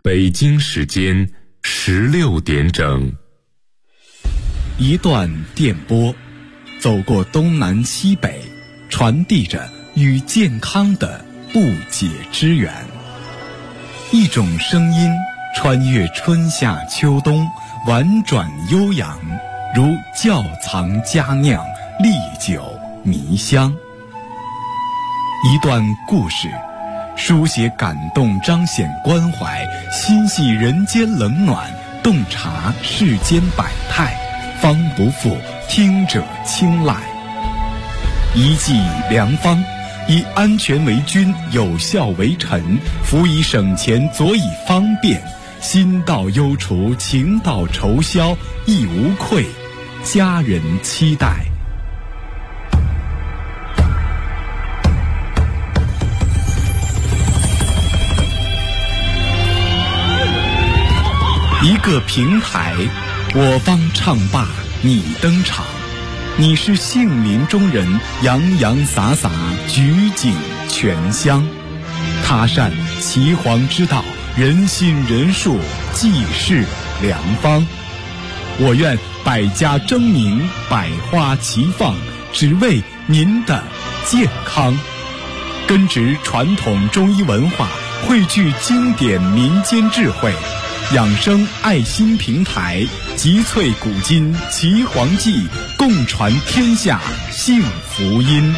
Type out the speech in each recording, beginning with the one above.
北京时间16点整。 一段电波，走过东南西北，传递着与健康的不解之缘。一种声音穿越春夏秋冬，婉转悠扬，如窖藏佳酿，历久弥香。一段故事，书写感动，彰显关怀，心系人间冷暖，洞察世间百态，方不负听者青睐。一剂良方，以安全为君，有效为臣，辅以省钱，佐以方便，心到忧除，情到愁消，亦无愧，家人期待。一个平台，我方唱罢你登场，你是杏林中人，洋洋洒洒，举景全香。他善岐黄之道，人心人术，济世良方。我愿百家争鸣，百花齐放，只为您的健康。根植传统中医文化，汇聚经典民间智慧，养生爱心平台，集萃古今岐黄记，共传天下幸福音。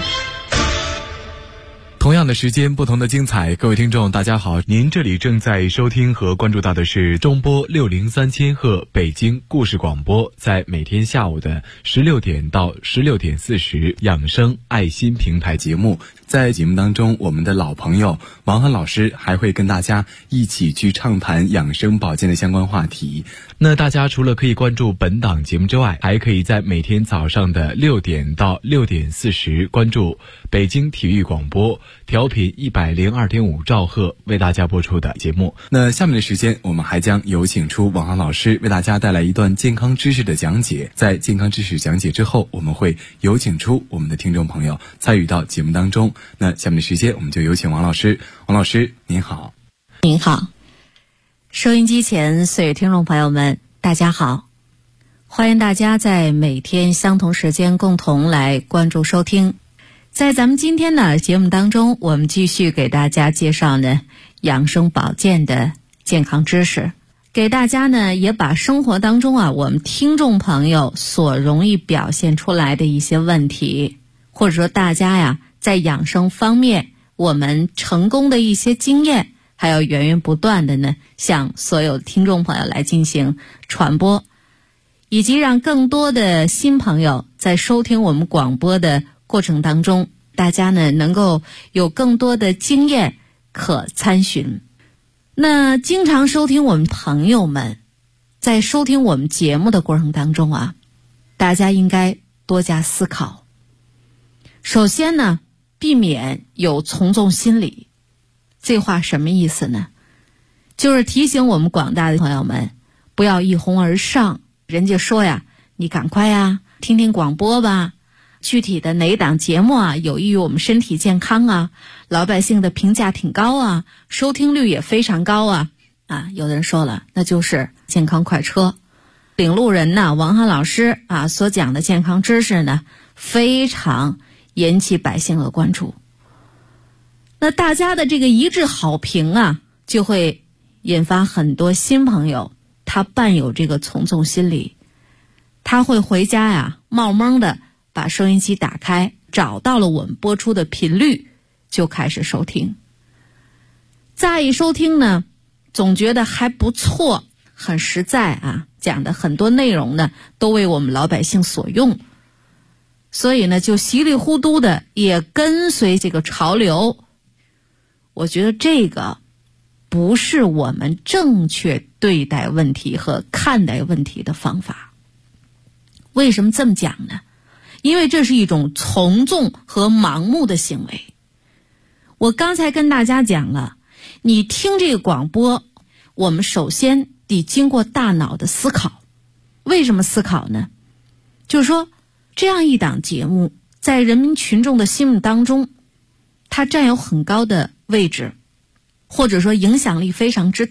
同样的时间，不同的精彩。各位听众大家好，您这里正在收听和关注到的是中波603千赫北京故事广播，在每天下午的16点到16点40养生爱心平台节目。在节目当中，我们的老朋友王涵老师还会跟大家一起去畅谈养生保健的相关话题。那大家除了可以关注本档节目之外，还可以在每天早上的6点到6点40关注北京体育广播调频102.5兆赫为大家播出的节目。那下面的时间，我们还将有请出王涵老师为大家带来一段健康知识的讲解。在健康知识讲解之后，我们会有请出我们的听众朋友参与到节目当中。那下面的时间，我们就有请王老师。王老师您好。 您好，收音机前所有听众朋友们大家好，欢迎大家在每天相同时间共同来关注收听。在咱们今天的节目当中，我们继续给大家介绍呢养生保健的健康知识，给大家呢也把生活当中我们听众朋友所容易表现出来的一些问题，或者说大家在养生方面我们成功的一些经验，还有源源不断的呢向所有听众朋友来进行传播，以及让更多的新朋友在收听我们广播的过程当中，大家呢能够有更多的经验可参寻。那经常收听我们朋友们在收听我们节目的过程当中大家应该多加思考。首先呢，避免有从众心理。这话什么意思呢？就是提醒我们广大的朋友们不要一哄而上，人家说你赶快听听广播吧，具体的哪档节目有益于我们身体健康老百姓的评价挺高收听率也非常高有的人说了，那就是健康快车。领路人王涵老师所讲的健康知识呢，非常引起百姓的关注。那大家的这个一致好评就会引发很多新朋友，他伴有这个从众心理，他会回家冒蒙的把收音机打开，找到了我们播出的频率，就开始收听。再一收听呢，总觉得还不错，很实在讲的很多内容呢都为我们老百姓所用，所以呢就稀里糊涂的也跟随这个潮流。我觉得这个不是我们正确对待问题和看待问题的方法。为什么这么讲呢？因为这是一种从众和盲目的行为。我刚才跟大家讲了，你听这个广播，我们首先得经过大脑的思考。为什么思考呢？就是说这样一档节目在人民群众的心目当中，它占有很高的位置，或者说影响力非常之大，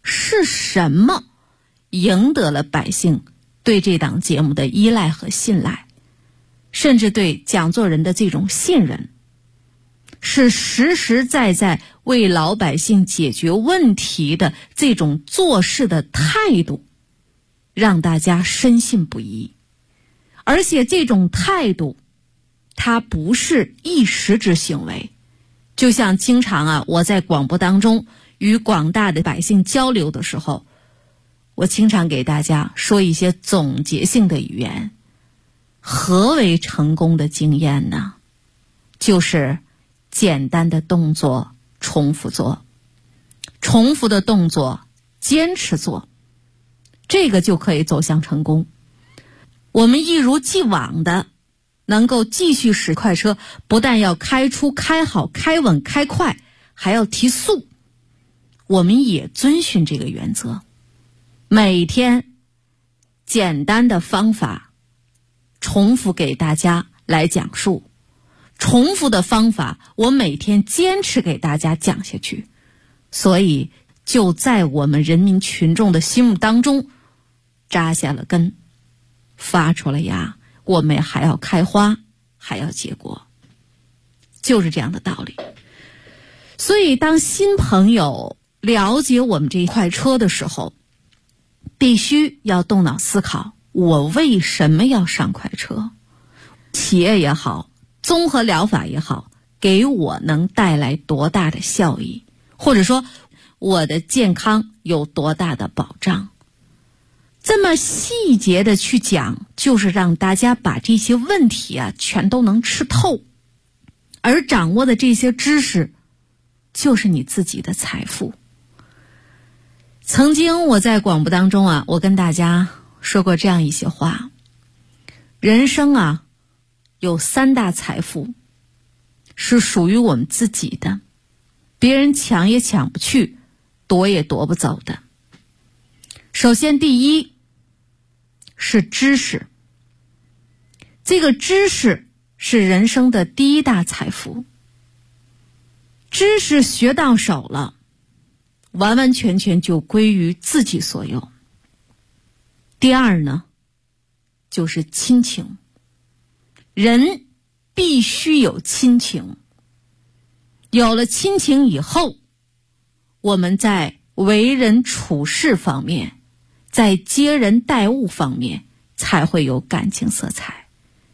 是什么赢得了百姓对这档节目的依赖和信赖，甚至对讲座人的这种信任，是实实在在为老百姓解决问题的这种做事的态度，让大家深信不疑。而且这种态度它不是一时之行为，就像经常我在广播当中与广大的百姓交流的时候，我经常给大家说一些总结性的语言。何为成功的经验呢？就是简单的动作重复做，重复的动作坚持做，这个就可以走向成功。我们一如既往的能够继续使快车，不但要开出、开好、开稳、开快，还要提速。我们也遵循这个原则，每天简单的方法重复给大家来讲述，重复的方法我每天坚持给大家讲下去，所以就在我们人民群众的心目当中扎下了根，发出了芽，我们还要开花，还要结果，就是这样的道理。所以当新朋友了解我们这快车的时候，必须要动脑思考，我为什么要上快车？企业也好，综合疗法也好，给我能带来多大的效益，或者说我的健康有多大的保障。这么细节的去讲，就是让大家把这些问题全都能吃透，而掌握的这些知识就是你自己的财富。曾经我在广播当中我跟大家说过这样一些话，人生有3大财富是属于我们自己的，别人抢也抢不去，夺也夺不走的。首先第一是知识，这个知识是人生的第一大财富，知识学到手了，完完全全就归于自己所有。第二呢，就是亲情，人必须有亲情，有了亲情以后，我们在为人处事方面，在接人待物方面才会有感情色彩。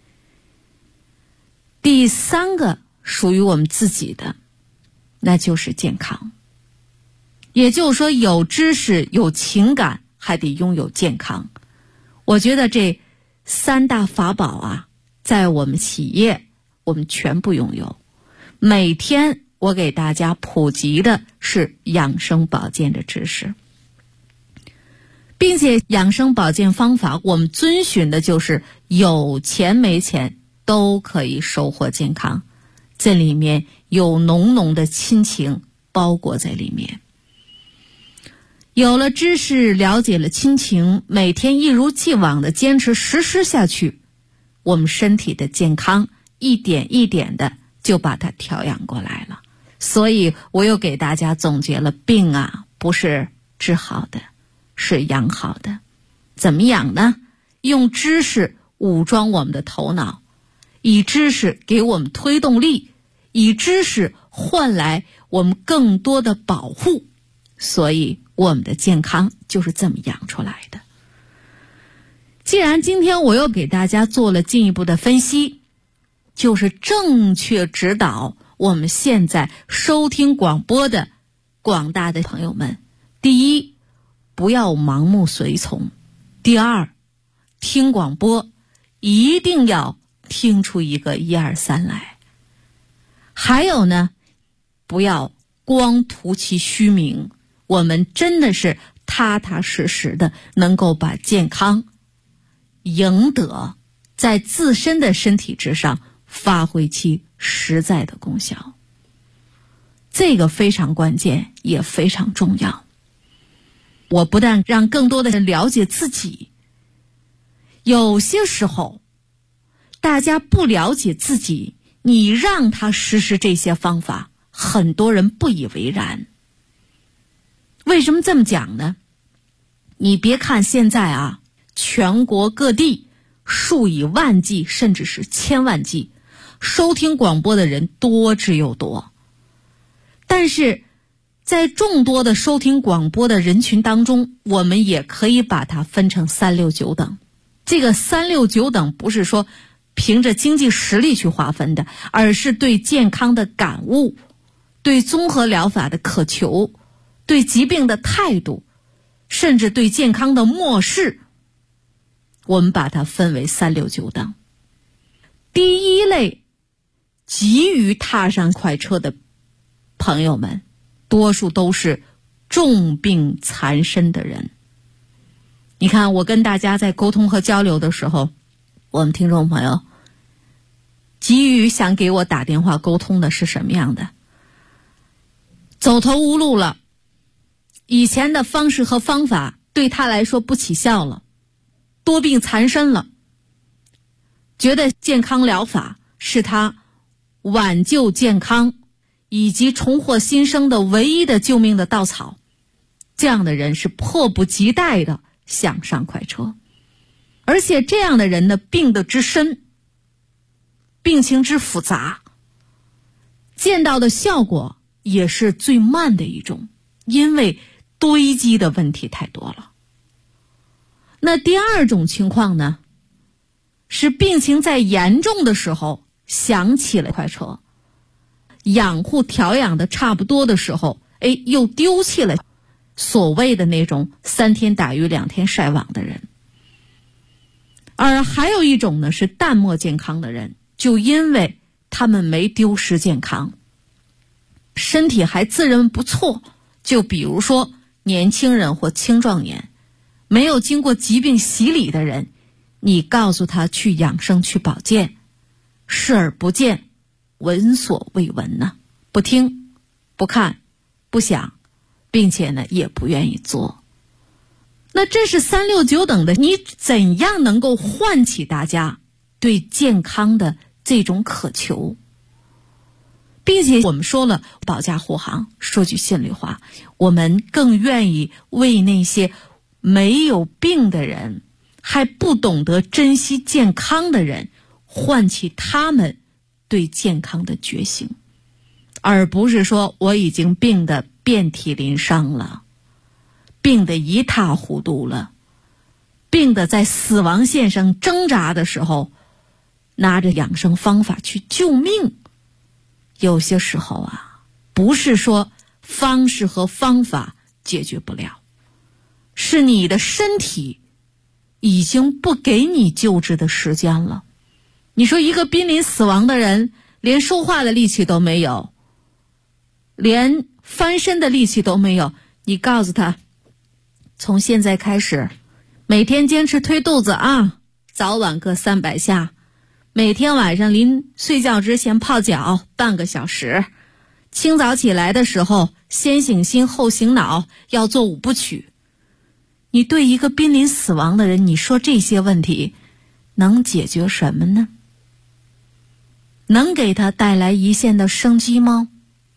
第3个属于我们自己的，那就是健康。也就是说，有知识有情感，还得拥有健康。我觉得这3大法宝在我们企业我们全部拥有。每天我给大家普及的是养生保健的知识，并且养生保健方法我们遵循的就是有钱没钱都可以收获健康，这里面有浓浓的亲情包裹在里面。有了知识，了解了亲情，每天一如既往的坚持实施下去，我们身体的健康一点一点的就把它调养过来了。所以我又给大家总结了，病不是治好的，是养好的。怎么养呢？用知识武装我们的头脑，以知识给我们推动力，以知识换来我们更多的保护。所以我们的健康就是这么养出来的。既然今天我又给大家做了进一步的分析，就是正确指导我们现在收听广播的广大的朋友们。第一，不要盲目随从；第二，听广播一定要听出一个1、2、3来；还有呢，不要光图其虚名，我们真的是踏踏实实的能够把健康赢得，在自身的身体之上发挥其实在的功效。这个非常关键，也非常重要。我不但让更多的人了解自己，有些时候大家不了解自己，你让他实施这些方法，很多人不以为然。 为什么这么讲呢？你别看现在啊，全国各地数以万计甚至是千万计收听广播的人多之又多，但是在众多的收听广播的人群当中，我们也可以把它分成3、6、9等。这个3、6、9等不是说凭着经济实力去划分的，而是对健康的感悟，对综合疗法的渴求，对疾病的态度，甚至对健康的漠视，我们把它分为3、6、9等。第一类，急于踏上快车的朋友们，多数都是重病缠身的人。你看，我跟大家在沟通和交流的时候，我们听众朋友急于想给我打电话沟通的是什么样的？走投无路了，以前的方式和方法对他来说不起效了，多病缠身了，觉得健康疗法是他挽救健康以及重获新生的唯一的救命的稻草。这样的人是迫不及待的想上快车，而且这样的人呢，病得之深，病情之复杂，见到的效果也是最慢的一种，因为堆积的问题太多了。那第二种情况呢，是病情在严重的时候想起了快车，养护调养的差不多的时候，又丢弃了所谓的那种3天打鱼2天晒网的人。而还有一种呢，是淡漠健康的人，就因为他们没丢失健康，身体还自认不错，就比如说年轻人或青壮年，没有经过疾病洗礼的人，你告诉他去养生去保健，视而不见，闻所未闻呢，不听不看不想，并且呢也不愿意做。那这是3、6、9等的，你怎样能够唤起大家对健康的这种渴求？并且我们说了，保驾护航，说句心里话，我们更愿意为那些没有病的人，还不懂得珍惜健康的人，唤起他们对健康的觉醒，而不是说我已经病得遍体鳞伤了，病得一塌糊涂了，病得在死亡线上挣扎的时候，拿着养生方法去救命。有些时候啊，不是说方式和方法解决不了，是你的身体已经不给你救治的时间了。你说一个濒临死亡的人，连说话的力气都没有，连翻身的力气都没有，你告诉他，从现在开始每天坚持推肚子啊，早晚各300下，每天晚上临睡觉之前泡脚半个小时，清早起来的时候先醒心后醒脑，要做5部曲。你对一个濒临死亡的人，你说这些问题能解决什么呢？能给他带来一线的生机吗？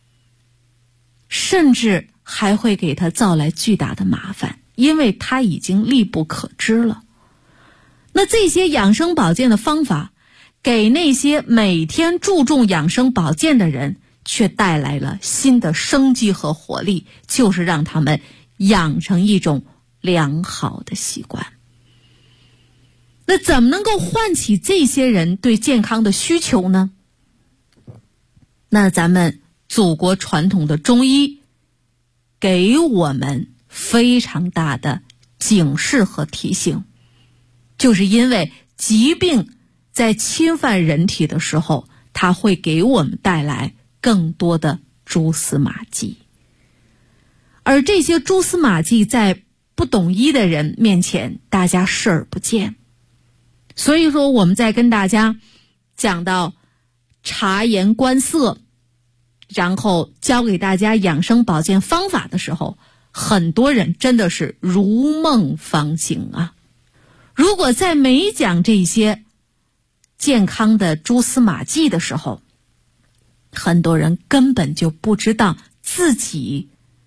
甚至还会给他造来巨大的麻烦，因为他已经力不可支了。那这些养生保健的方法，给那些每天注重养生保健的人却带来了新的生机和活力，就是让他们养成一种良好的习惯。那怎么能够唤起这些人对健康的需求呢？那咱们祖国传统的中医给我们非常大的警示和提醒，就是因为疾病在侵犯人体的时候，它会给我们带来更多的蛛丝马迹，而这些蛛丝马迹在不懂医的人面前，大家视而不见。所以说我们在跟大家讲到察言观色，然后教给大家养生保健方法的时候，很多人真的是如梦方醒啊。如果在没讲这些健康的蛛丝马迹的时候，很多人根本就不知道自己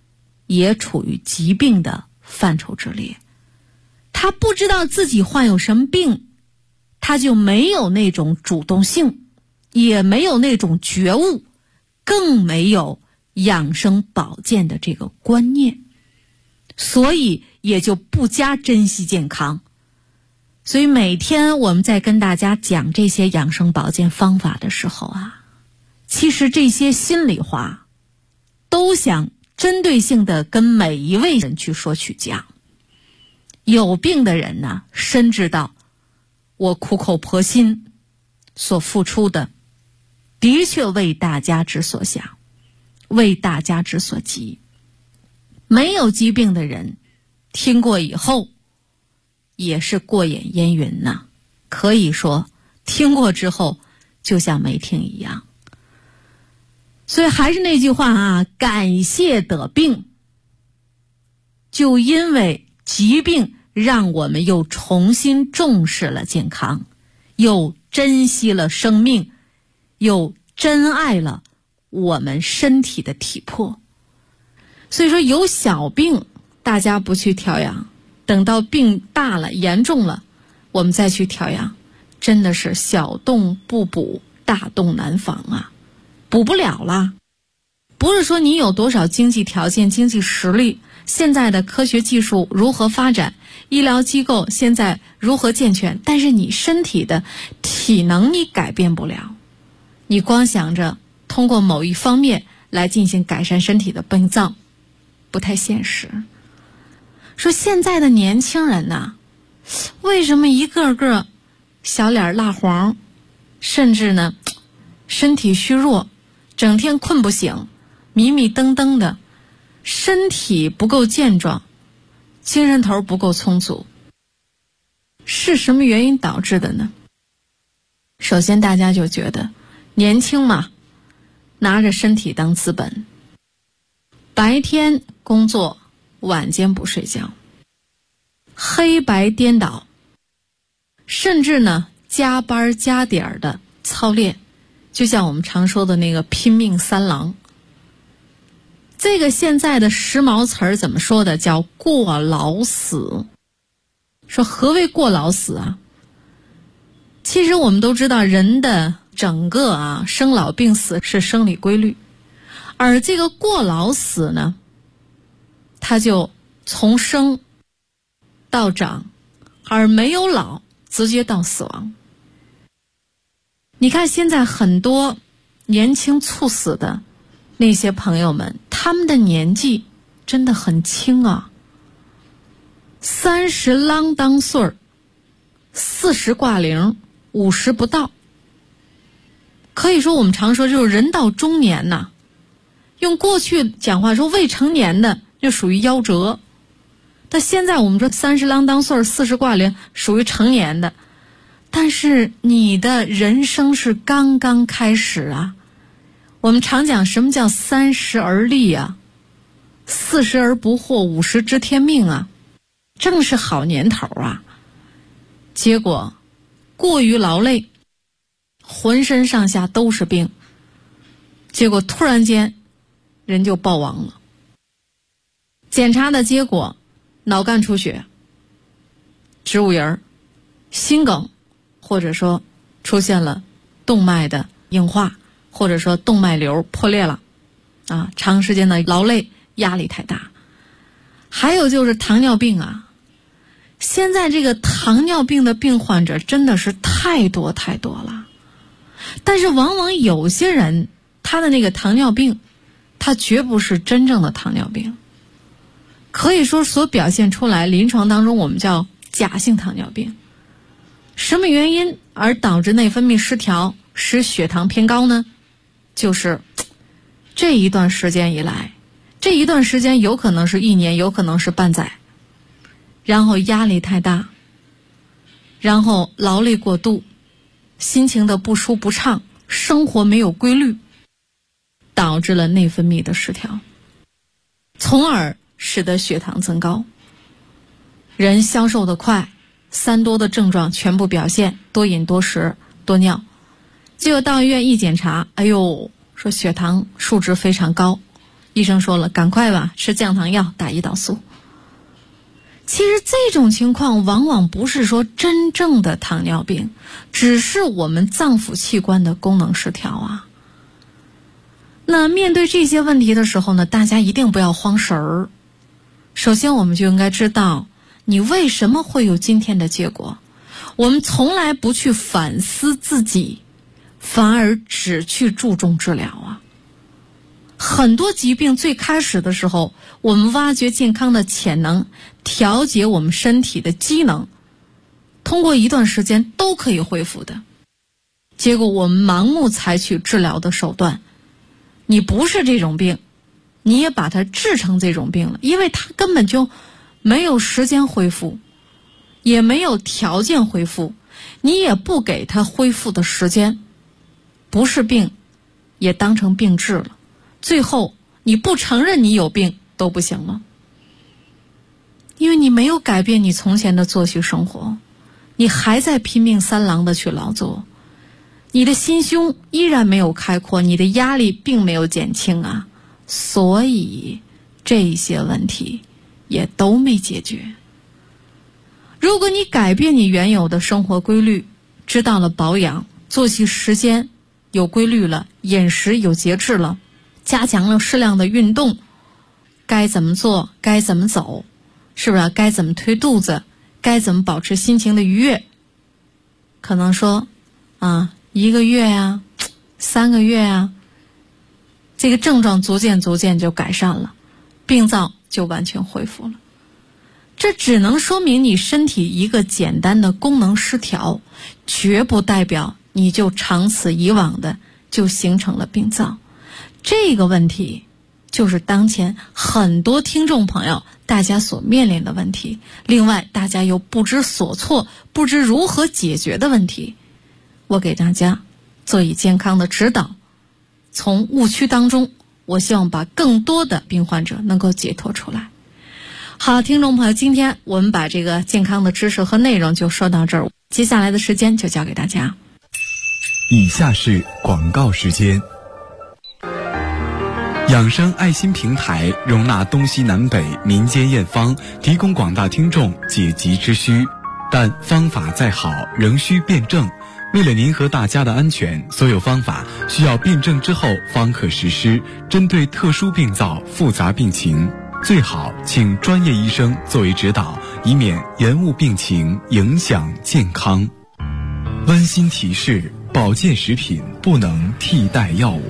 也处于疾病的范畴之列。他不知道自己患有什么病，他就没有那种主动性，也没有那种觉悟，更没有养生保健的这个观念，所以也就不加珍惜健康。所以每天我们在跟大家讲这些养生保健方法的时候啊，其实这些心里话都想针对性的跟每一位人去说去讲。有病的人呢，深知道我苦口婆心所付出的的确为大家之所想，为大家之所急。没有疾病的人听过以后也是过眼烟云呐，可以说听过之后就像没听一样。所以还是那句话啊，感谢得病，就因为疾病让我们又重新重视了健康，又珍惜了生命，又珍爱了我们身体的体魄。所以说有小病大家不去调养，等到病大了严重了我们再去调养，真的是小洞不补，大洞难防啊，补不了了。不是说你有多少经济条件、经济实力，现在的科学技术如何发展，医疗机构现在如何健全，但是你身体的体能你改变不了，你光想着通过某一方面来进行改善身体的病脏，不太现实。说现在的年轻人呐，为什么一个个小脸蜡黄，甚至呢身体虚弱，整天困不醒，迷迷瞪瞪的，身体不够健壮，精神头不够充足，是什么原因导致的呢？首先大家就觉得年轻嘛，拿着身体当资本，白天工作，晚间不睡觉，黑白颠倒，甚至呢加班加点的操练，就像我们常说的那个拼命三郎。这个现在的时髦词儿怎么说的？叫过劳死。说何为过劳死啊？其实我们都知道人的整个生老病死是生理规律，而这个过劳死呢，它就从生到长，而没有老，直接到死亡。你看现在很多年轻猝死的那些朋友们，他们的年纪真的很轻啊，30啷当岁儿，40挂零，50不到。可以说我们常说就是人到中年呐，用过去讲话说未成年的就属于夭折，但现在我们说30啷当岁儿，40挂零属于成年的。但是你的人生是刚刚开始啊。我们常讲什么叫30而立啊，40而不惑，50知天命啊，正是好年头啊。结果过于劳累，浑身上下都是病，结果突然间人就暴亡了。检查的结果，脑干出血、植物人、心梗，或者说出现了动脉的硬化，或者说动脉瘤破裂了啊，长时间的劳累压力太大。还有就是糖尿病啊，现在这个糖尿病的病患者真的是太多太多了，但是往往有些人他的那个糖尿病，他绝不是真正的糖尿病，可以说所表现出来临床当中我们叫假性糖尿病。什么原因而导致内分泌失调，使血糖偏高呢？就是这一段时间以来，这一段时间有可能是1年，有可能是半载，然后压力太大，然后劳累过度，心情的不舒不畅，生活没有规律，导致了内分泌的失调，从而使得血糖增高。人消瘦的快，3多的症状全部表现，多饮多食多尿，结果到医院一检查，哎呦，说血糖数值非常高， 医生说了，赶快吧，吃降糖药，打胰岛素。其实这种情况往往不是说真正的糖尿病，只是我们脏腑器官的功能失调啊。那面对这些问题的时候呢，大家一定不要慌神儿。首先我们就应该知道你为什么会有今天的结果。我们从来不去反思自己，反而只去注重治疗啊。很多疾病最开始的时候，我们挖掘健康的潜能，调节我们身体的机能，通过一段时间都可以恢复的。结果我们盲目采取治疗的手段，你不是这种病，你也把它治成这种病了，因为它根本就没有时间恢复，也没有条件恢复，你也不给它恢复的时间，不是病也当成病治了，最后你不承认你有病都不行了。因为你没有改变你从前的作息生活，你还在拼命三郎的去劳作，你的心胸依然没有开阔，你的压力并没有减轻啊，所以这些问题也都没解决。如果你改变你原有的生活规律，知道了保养，作息时间有规律了，饮食有节制了，加强了适量的运动，该怎么做该怎么走，是不是该怎么推肚子，该怎么保持心情的愉悦，可能说1个月啊3个月啊，这个症状逐渐就改善了，病灶就完全恢复了。这只能说明你身体一个简单的功能失调，绝不代表你就长此以往的就形成了病灶。这个问题就是当前很多听众朋友大家所面临的问题，另外大家又不知所措，不知如何解决的问题。我给大家做以健康的指导，从误区当中，我希望把更多的病患者能够解脱出来。好，听众朋友，今天我们把这个健康的知识和内容就说到这儿，接下来的时间就交给大家。 以下是广告时间。养生爱心平台容纳东西南北民间验方，提供广大听众解急之需，但方法再好仍需辩证。为了您和大家的安全，所有方法需要辩证之后方可实施。针对特殊病灶、复杂病情，最好请专业医生作为指导，以免延误病情，影响健康。温馨提示：保健食品不能替代药物。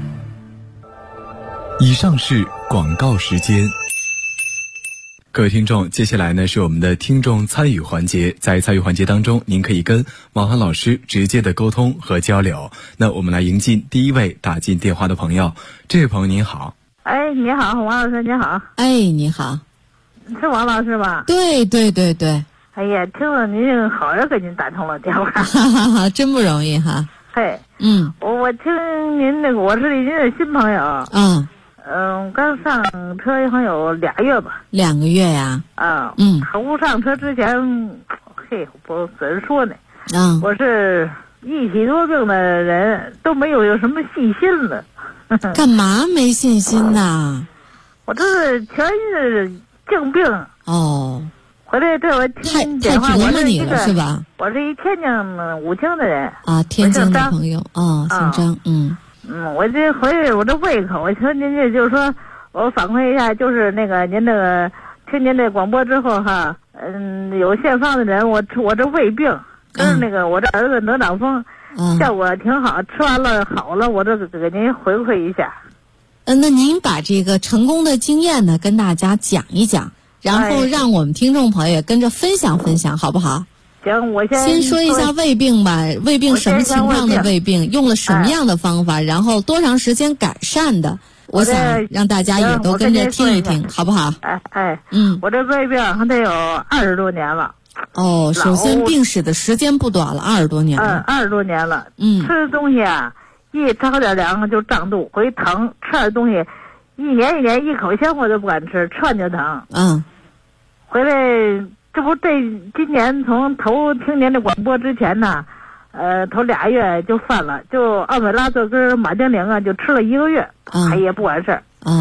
以上是广告时间。各位听众，接下来呢是我们的听众参与环节。在参与环节当中，您可以跟王涵老师直接的沟通和交流。那我们来迎进第一位打进电话的朋友。这位朋友您好。 哎，你好，王老师，你好。 哎，你好。 是王老师吧？ 对。 哎呀，听了您好人给您打通了电话。 哈哈哈，真不容易哈。 嘿，我听您那个，我是您的新朋友。刚上车好像有2月吧。2个月呀？头上车之前，我怎说呢？我是一体多病的人，都没有什么信心了。 干嘛没信心呢？ 我这是全是净病。回来这我听电话，我是你了是吧？我是一天津武清的人啊， 天津的朋友姓张。 我这回来我这胃口，我听您这就是说，我反馈一下，就是那个您那个听您这广播之后哈，有县方的人，我这胃病跟那个我这儿子得脑风，效果挺好，吃完了好了，我这给您回馈一下。 那您把这个成功的经验呢跟大家讲一讲，然后让我们听众朋友也跟着分享分享，好不好？ 行，我先说一下胃病吧。胃病什么情况的胃病，用了什么样的方法，然后多长时间改善的，我想让大家也都跟着听一听，好不好？ 我这胃病还得有20多年了。 首先病史的时间不短了，20多年了。 20多年了。吃东西啊，一着点凉就胀肚，会疼。吃点东西，一年一口香我都不敢吃，吃完就疼。回来。这不今年从头听您的广播之前呢，头2月就犯了，就奥美拉唑跟马丁宁啊，就吃了1个月，也不管事儿。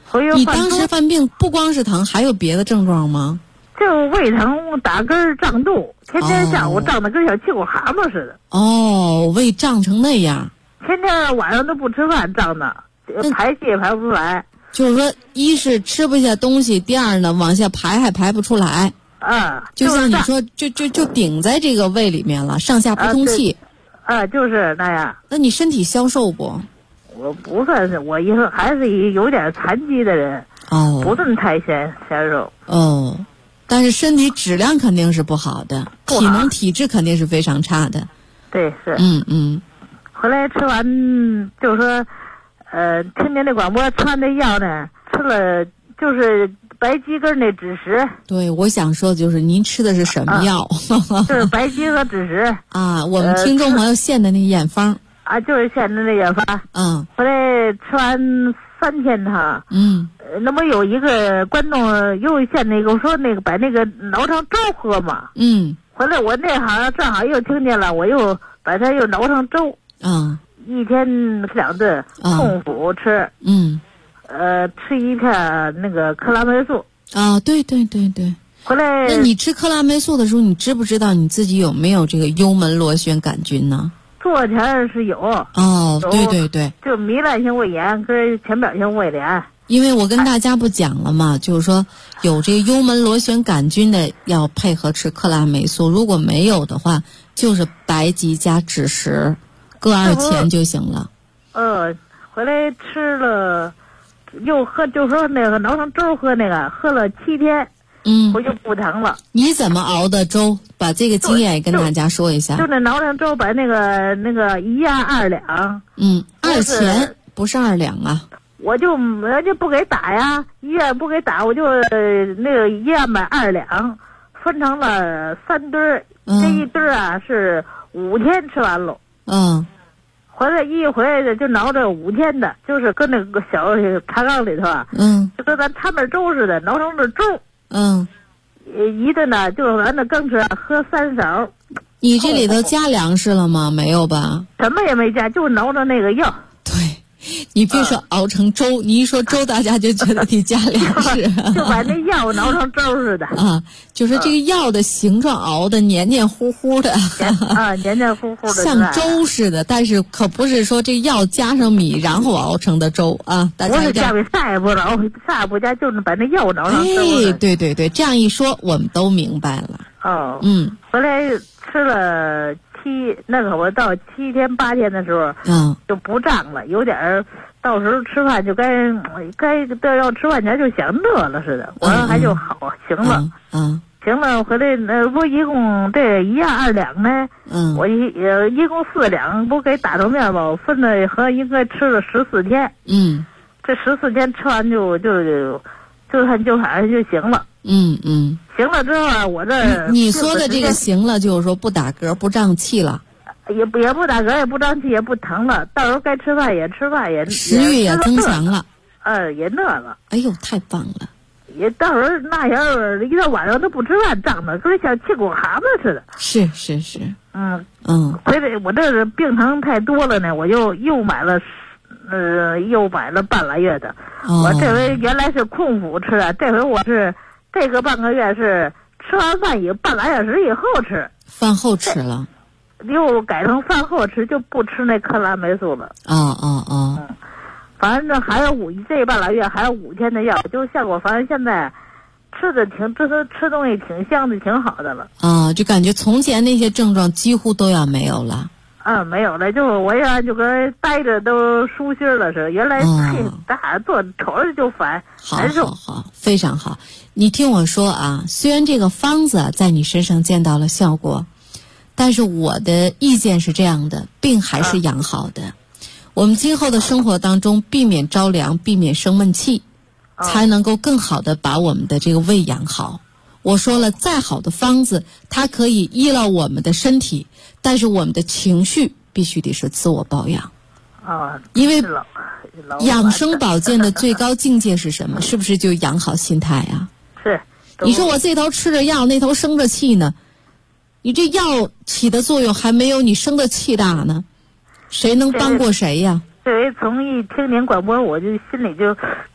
你当时犯病不光是疼，还有别的症状吗？ 就胃疼、打根胀肚，天天下午胀得跟小气骨蛤蟆似的。 哦，胃胀成那样。 天天晚上都不吃饭，胀的，排气也排不出来。 就是说，一是吃不下东西，第二呢，往下排还排不出来。就像你说，就顶在这个胃里面了，上下不通气。 就是那样。 那你身体消瘦不？ 我不算是，我还是有点残疾的人。不算太显瘦。 但是身体质量肯定是不好的，体能体质肯定是非常差的。 对，是。回来吃完就是说，听您的广播，吃完这药呢，吃了就是白桔跟那枳实。 对，我想说的就是您吃的是什么药？ 就是白桔和枳实。 我们听众朋友献的那验方。 就是献的那验方。回来吃完3天哈。那么有一个观众又献那个说那个把那个熬成粥喝嘛。回来我那行正好又听见了，我又把它又熬成粥。1天2顿，空腹吃。吃一片那个克拉霉素。 对。 回来， 那你吃克拉霉素的时候，你知不知道你自己有没有这个幽门螺旋杆菌呢？ 做前是有。 对， 就糜烂性胃炎跟浅表性胃炎。 因为我跟大家不讲了嘛，就是说有这个幽门螺旋杆菌的要配合吃克拉霉素，如果没有的话，就是白及加枳实，各2钱就行了。 回来吃了，又喝，就说那个熬成粥喝那个，喝了7天。我就不疼了。 你怎么熬的粥？把这个经验也跟大家说一下。 就那熬成粥，把那个1压2两。 2钱不是2两啊。 我就不给打呀，医院不给打，我就那个1压买2两，分成了3堆儿。这一堆儿是5天吃完了。回来回来就熬着5天的，就是跟那个小茶缸里头就跟咱摊面粥似的，熬成了粥。一顿呢，就是完了更吃，喝3勺。 你这里头加粮食了吗？没有吧？ 什么也没加，就熬着那个药。 对，你别说熬成粥，你一说粥，大家就觉得你加粮食。 就把那药熬成粥似的。 就是这个药的形状熬的黏黏糊糊的。 黏黏糊糊的， 像粥似的，但是可不是说这药加上米然后熬成的粥啊！大家不是加米啥也不熬，啥也不加，就是把那药熬成粥。 对，这样一说我们都明白了。 回来吃了我到7天8天的时候，就不胀了，有点到时候吃饭就该要吃饭前就想乐了似的，我说还就好，行了。行了，回来不一共这1压2两呢？我一共4两，不给打成面包，分了和应该吃了14天。这14天吃完就反正就行了。行了之后我这你说的这个行了，就是说不打嗝不胀气了， 也不打嗝，也不胀气，也不疼了，到时候该吃饭也吃饭，也食欲也增强了， 也乐了。 哎呦，太棒了！ 也到时候那前儿一到晚上都不吃饭，胀的跟像气骨蛤蟆似的。 是。 回来我这是病疼太多了呢，我又买了半拉月的。我这回原来是空腹吃的，这回我是这个半个月是吃完饭半拉小时以后吃。 饭后吃了。 又改成饭后吃，就不吃那克拉霉素了。反正还有这半拉月还有5天的药，就效果反正现在吃东西挺香的，挺好的了。 就感觉从前那些症状几乎都要没有了。 没有了，就我原就跟待着都舒心了似的。原来大坐瞅着就烦，难受。 好，非常好。你听我说啊，虽然这个方子在你身上见到了效果，但是我的意见是这样的，病还是养好的。我们今后的生活当中，避免着凉，避免生闷气，才能够更好的把我们的这个胃养好。我说了，再好的方子，它可以医疗我们的身体，但是我们的情绪必须得是自我保养。因为养生保健的最高境界是什么？是不是就养好心态啊？ 是。 你说我这头吃着药，那头生着气呢？你这药起的作用还没有你生的气大呢，谁能帮过谁呀？ 这回从一听您广播，我就心里就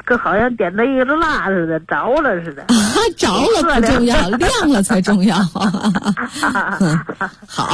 可好像点的一个蜡似的，着了似的。 着了不重要，亮了才重要。好，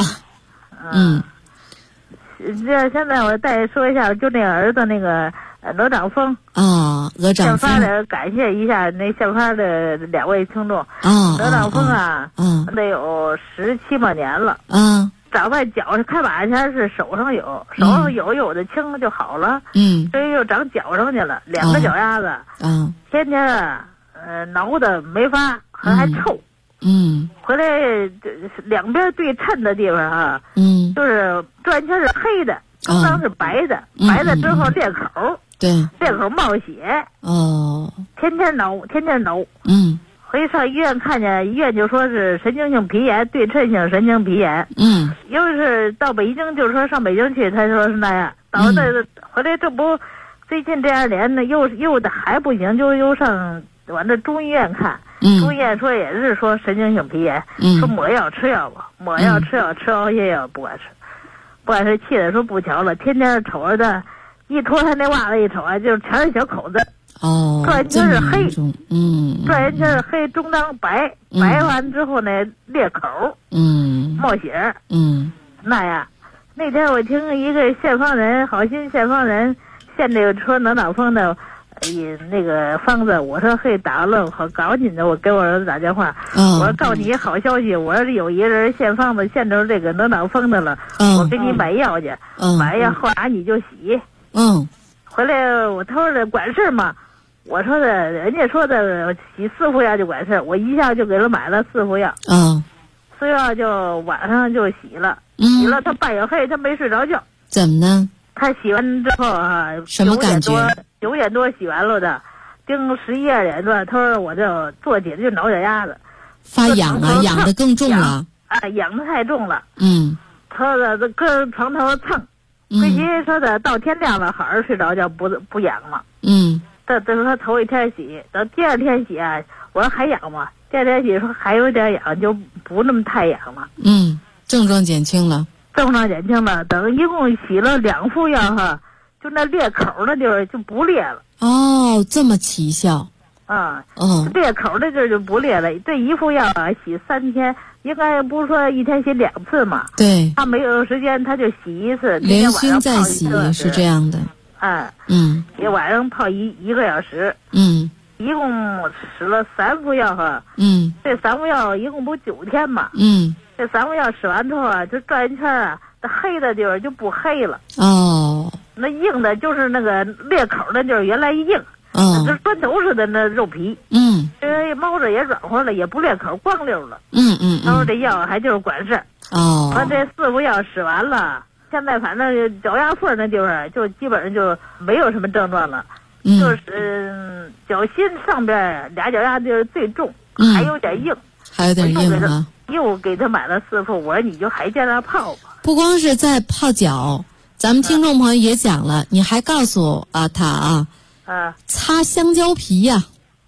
这现在我再说一下，就那个儿子那个鹅掌风啊，鹅掌风。 献发的感谢一下那献发的2位听众。鹅掌风啊，得有17八年了。长在脚上，开把前是手上有的轻就好了。所以又长脚上去了，2个脚丫子。天天挠的没法，还臭。回来两边对称的地方啊，就是转圈是黑的，中央是白的，白的之后裂口， 对， 裂口冒血。天天挠。回上医院看见，医院就说是神经性皮炎，对称性神经皮炎。又是到北京，就说上北京去，他说是那样。到这回来，这不最近这2年呢，又的还不行，就又上往这中医院看。中医院说也是说神经性皮炎，说抹药吃药吧，抹药吃药，吃熬夜药不敢吃，气的说不瞧了，天天瞅着他，一脱他那袜子一瞅啊，就全是小口子。转圈是黑，转圈是黑，中当白，白完之后呢裂口，冒血，那样。那天我听一个献方人，好心献方人献这个说能脑风的，那个方子，我说嘿打了好赶紧的，我给我儿子打电话，我说告诉你好消息，我说有一人献方子献着这个能脑风的了，我给你买药去，买药后来你就洗，回来他说的管事嘛。我说的，人家说的洗4副药就管事，我一下就给他买了4副药。4副药就晚上就洗了，洗了他半夜黑，他没睡着觉。 怎么呢？ 他洗完之后啊， 什么感觉 ？9点多洗完了的，盯11、2点多，他说我就坐起来就挠脚丫子， 发痒啊，痒的更重了。 痒的太重了。他说的搁床头蹭，回去说的到天亮了，好好睡着觉，不痒了。这是他头一天洗，到第2天洗啊，我说还痒吗？第2天洗说还有点痒，就不那么太痒了。 症状减轻了。 等一共洗了2副药哈，就那裂口那地儿就不裂了。 这么奇效。 裂口那地儿就不裂了。这1副药啊，洗3天，应该不是说一天洗2次嘛？ 对。 他没有时间，他就洗1次， 连熏再洗是这样的。 也晚上泡1个小时。一共使了3副药哈。这3副药一共不9天嘛。这3副药使完之后啊，就转一圈啊，那黑的地方就不黑了。那硬的就是那个裂口的地儿原来硬，跟砖头似的那肉皮。猫着也软和了，也不裂口，光溜了。他说这药还就是管事。完这4副药使完了。现在反正脚丫缝那地方就基本上就没有什么症状了，就是脚心上边2脚丫地儿最重，还有点硬， 啊。 又给他买了4副，我说你就还在那泡吧。 不光是在泡脚，咱们听众朋友也讲了，你还告诉他擦香蕉皮呀。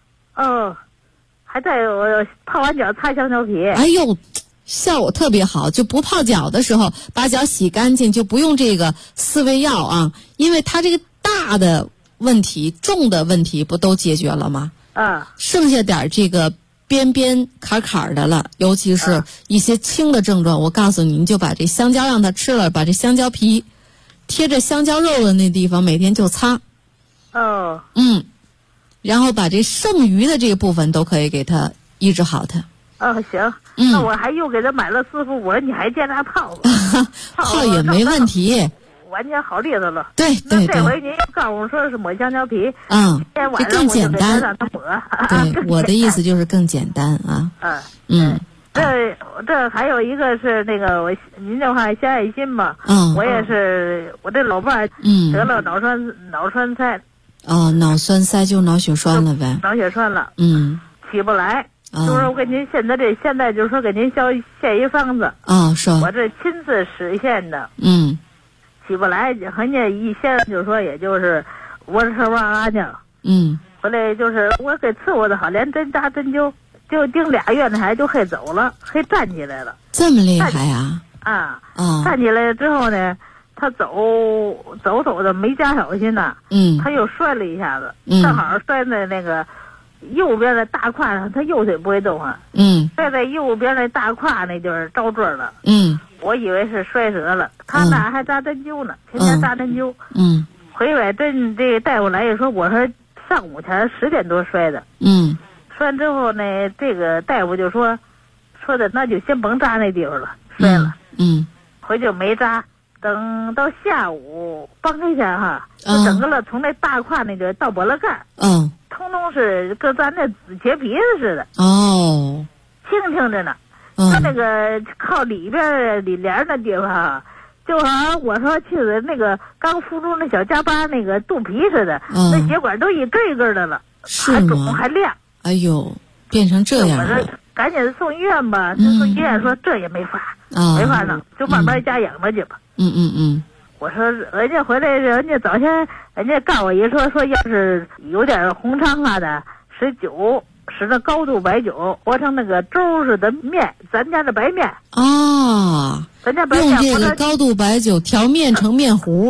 还在我泡完脚擦香蕉皮。 效果特别好，就不泡脚的时候把脚洗干净，就不用这个4味药啊，因为它这个大的问题、重的问题不都解决了吗？剩下点这个边边坎坎的了，尤其是一些轻的症状，我告诉你，你就把这香蕉让他吃了，把这香蕉皮贴着香蕉肉的那地方每天就擦。然后把这剩余的这个部分都可以给他医治好它。 行，那我还又给他买了4副，我说你还见他泡吧， 泡也没问题， 完全好利索了。 对。 这回您又告诉我说是抹香蕉皮， 这更简单。 让他抹。 对，我的意思就是更简单啊。 这还有一个是那个您这话献爱心嘛。我也是，我这老伴儿得了脑栓塞。 脑栓塞就脑血栓了呗。 脑血栓了。起不来。就是我给您现在就是说给您献一方子。 说我这亲自实现的。起不来，人家一先就说也就是我是哇啊呢。回来就是我给伺候的好，连针扎针灸就盯2月呢，还就还走了，还站起来了。 这么厉害呀？ 站起来之后呢， 他走的没加小心呐，他又摔了一下子，正好摔在那个右边的大胯上，他右腿不会动啊，摔在右边的大胯那地儿着坠了，我以为是摔折了，他那还扎针灸呢，天天扎针灸，回来这个大夫来也说，我说上午前10点多摔的，摔完之后呢，这个大夫就说的那就先甭扎那地方了，摔了，回去没扎。等到下午帮一下哈，就整个了从那大胯那个到脖子盖，通通是跟咱那紫茄皮子似的，轻轻着呢。他那个靠里边里帘那地方，就好像我说去的那个刚孵出那小家巴那个肚皮似的，那血管都一根一根的了，还肿还亮。 哎呦，变成这样了！ 赶紧送医院吧，就送医院说这也没法，没法弄，就慢慢家养着去吧。我说人家回来，人家早先人家告我一说要是有点红疮的，使那高度白酒和成那个粥似的面，咱家的白面咱家白面用这个高度白酒调面成面糊。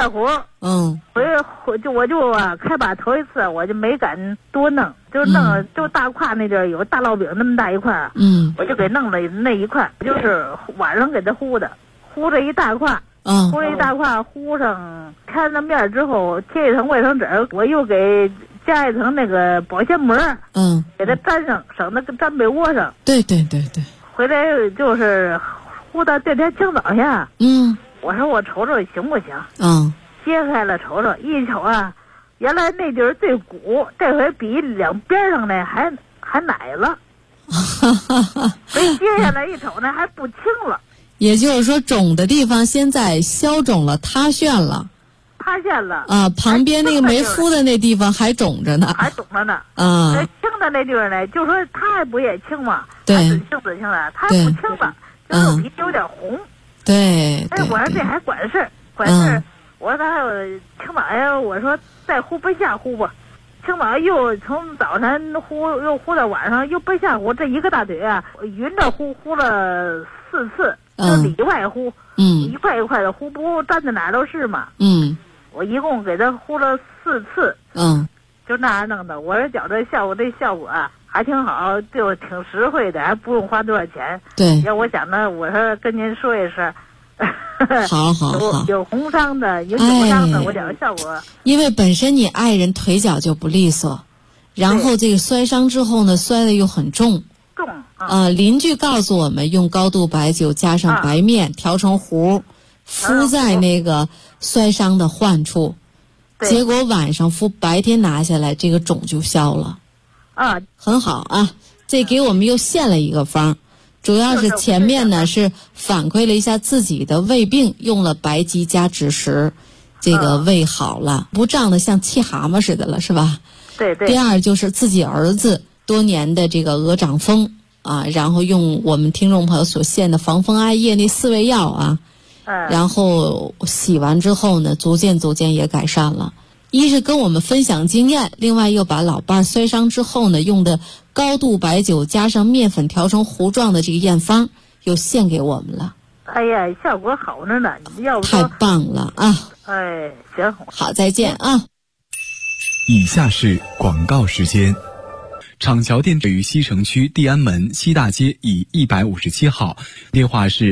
我就开把头一次我就没敢多弄，就大胯那地儿有大烙饼那么大一块，我就给弄了那一块，就是晚上给他糊着一大块，糊上开了面之后贴一层卫生纸，我又给加一层那个保鲜膜，给它粘上，省得粘被窝上。 对。 回来就是糊到第二天清早下，我说我瞅瞅行不行？揭开了瞅瞅，一瞅啊，原来那地儿最鼓，这回比两边上呢还奶了。所以接下来一瞅呢，还不轻了。 也就是说，肿的地方现在消肿了，塌陷了。旁边那个没敷的那地方还肿着呢。 轻的那地方呢，就说它不也轻嘛？ 对， 紫青的，它不轻了，就是皮有点红。 对。 我说这还管事。我说他还有青马呀，我说再糊不下糊吧。青马又从早晨又糊到晚上，又不下糊，这一个大腿啊，匀着糊了4次，就里外糊，一块一块的糊，不粘在哪儿都是嘛。我一共给他糊了4次，就那样弄的。我说觉着这效果啊还挺好，就挺实惠的，还不用花多少钱。 对， 要我想呢，我说跟您说一声。 好， 有红伤的，有扭伤的，我觉得效果。 因为本身你爱人腿脚就不利索，然后这个摔伤之后呢，摔的又很重。邻居告诉我们，用高度白酒加上白面调成糊，敷在那个摔伤的患处，结果晚上敷，白天拿下来，这个肿就消了。很好啊，这给我们又献了一个方。主要是前面呢是反馈了一下自己的胃病，用了白及加枳实，这个胃好了，不胀得像气蛤蟆似的了，是吧？ 对。 第二就是自己儿子多年的这个鹅掌风然后用我们听众朋友所献的防风艾叶那4味药然后洗完之后呢，逐渐也改善了。一是跟我们分享经验，另外又把老伴摔伤之后呢，用的高度白酒加上面粉调成糊状的这个验方又献给我们了。 哎呀，效果好着呢，要不太棒了啊！ 行， 好，再见啊。 以下是广告时间。厂桥店位于西城区地安门西大街以157号，电话是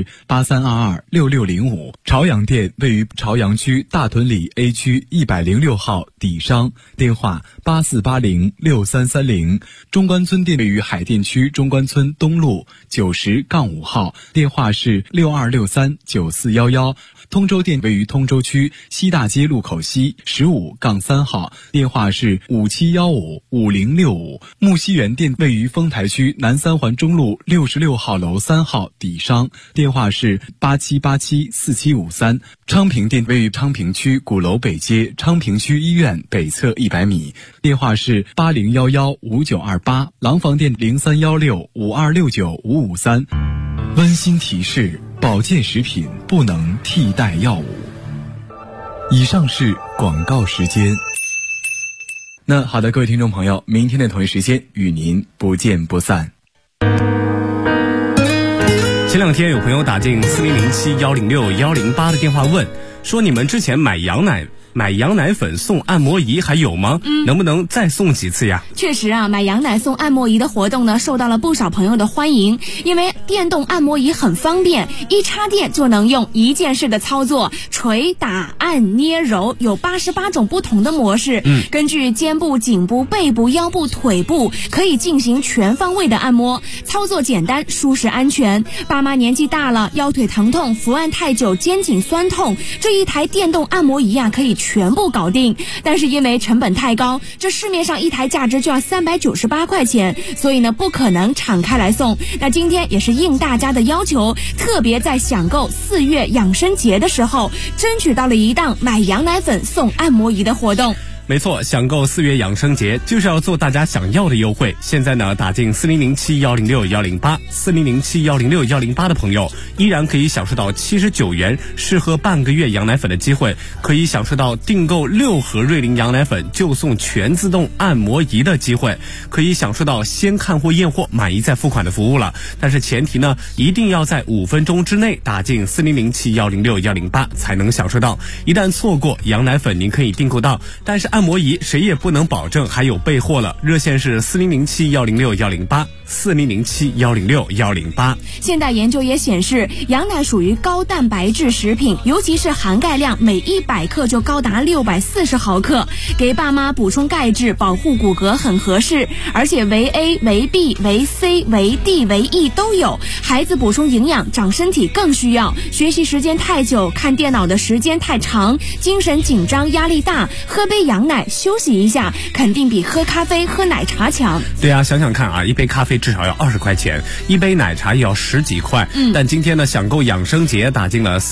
83226605。朝阳店位于朝阳区大屯里 A 区106号底商，电话84806330。中关村店位于海淀区中关村东路90-5号，电话是62639411。通州店位于通州区西大街路口西15-3号，电话是57155065。木樨园店位于丰台区南三环中路66号楼3号底商，电话是87874753。昌平店位于昌平区鼓楼北街昌平区医院北侧100米，电话是80115928。廊坊店031652695553。温馨提示：保健食品不能替代药物。以上是广告时间。那好的，各位听众朋友，明天的同一时间与您不见不散。 前2天有朋友打进4007106108的电话问， 说你们之前买羊奶粉送按摩仪还有吗？能不能再送几次呀？ 确实啊，买羊奶送按摩仪的活动呢，受到了不少朋友的欢迎。因为电动按摩仪很方便，一插电就能用一键式的操作，捶打按捏揉，有88种不同的模式。根据肩部、颈部、背部、腰部、腿部，可以进行全方位的按摩，操作简单、舒适、安全。爸妈年纪大了，腰腿疼痛、伏案太久、肩颈酸痛，这一台电动按摩仪啊，可以全部搞定。但是因为成本太高，这市面上一台价值就要398块钱，所以呢不可能敞开来送。那今天也是应大家的要求，特别在享购4月养生节的时候，争取到了一档买羊奶粉送按摩仪的活动。 没错，享购4月养生节就是要做大家想要的优惠。现在呢，打进4007106108，4007106108的朋友依然可以享受到79元试喝半个月羊奶粉的机会，可以享受到订购6盒瑞麟羊奶粉就送全自动按摩仪的机会，可以享受到先看货验货满意再付款的服务了。但是前提呢，一定要在5分钟之内打进4007106108才能享受到。一旦错过，羊奶粉您可以订购到，但是按摩仪谁也不能保证还有备货了。热线是4007106108，4007106108。 现代研究也显示，羊奶属于高蛋白质食品，尤其是含钙量每100克就高达640毫克，给爸妈补充钙质、保护骨骼很合适。而且维 A、维 B、维 C、维 D、维 E 都有，孩子补充营养、长身体更需要。学习时间太久，看电脑的时间太长，精神紧张、压力大，喝杯羊奶休息一下，肯定比喝咖啡、喝奶茶强。 对啊，想想看啊，一杯咖啡至少要20块钱，一杯奶茶也要10几块。但今天呢，享购养生节打进了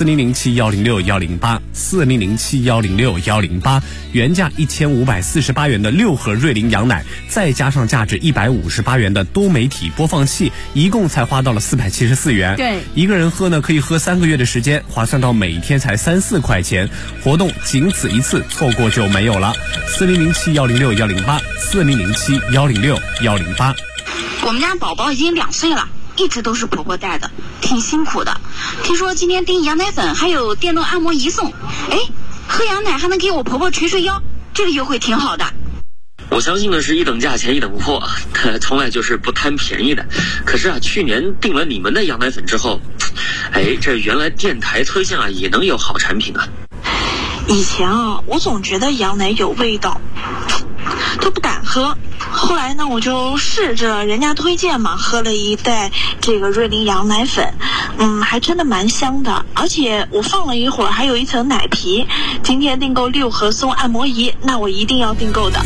4007106108，4007106108，原价1548元的6盒瑞麟羊奶，再加上价值158元的多媒体播放器，一共才花到了474元。 对， 一个人喝呢可以喝3个月的时间，划算到每天才3、4块钱。活动仅此一次，错过就没有了。4007106108，4007106108。 我们家宝宝已经2岁了，一直都是婆婆带的，挺辛苦的。听说今天订羊奶粉还有电动按摩仪送，喝羊奶还能给我婆婆捶腰，这个优惠挺好的。 我相信的是一等价钱一等货，从来就是不贪便宜的。可是啊，去年订了你们的羊奶粉之后，这原来电台推荐啊也能有好产品啊。 以前啊，我总觉得羊奶有味道，都不敢喝。后来呢，我就试着人家推荐嘛，喝了一袋这个瑞麟羊奶粉，还真的蛮香的。而且我放了一会儿，还有一层奶皮。今天订购6盒送按摩仪，那我一定要订购的。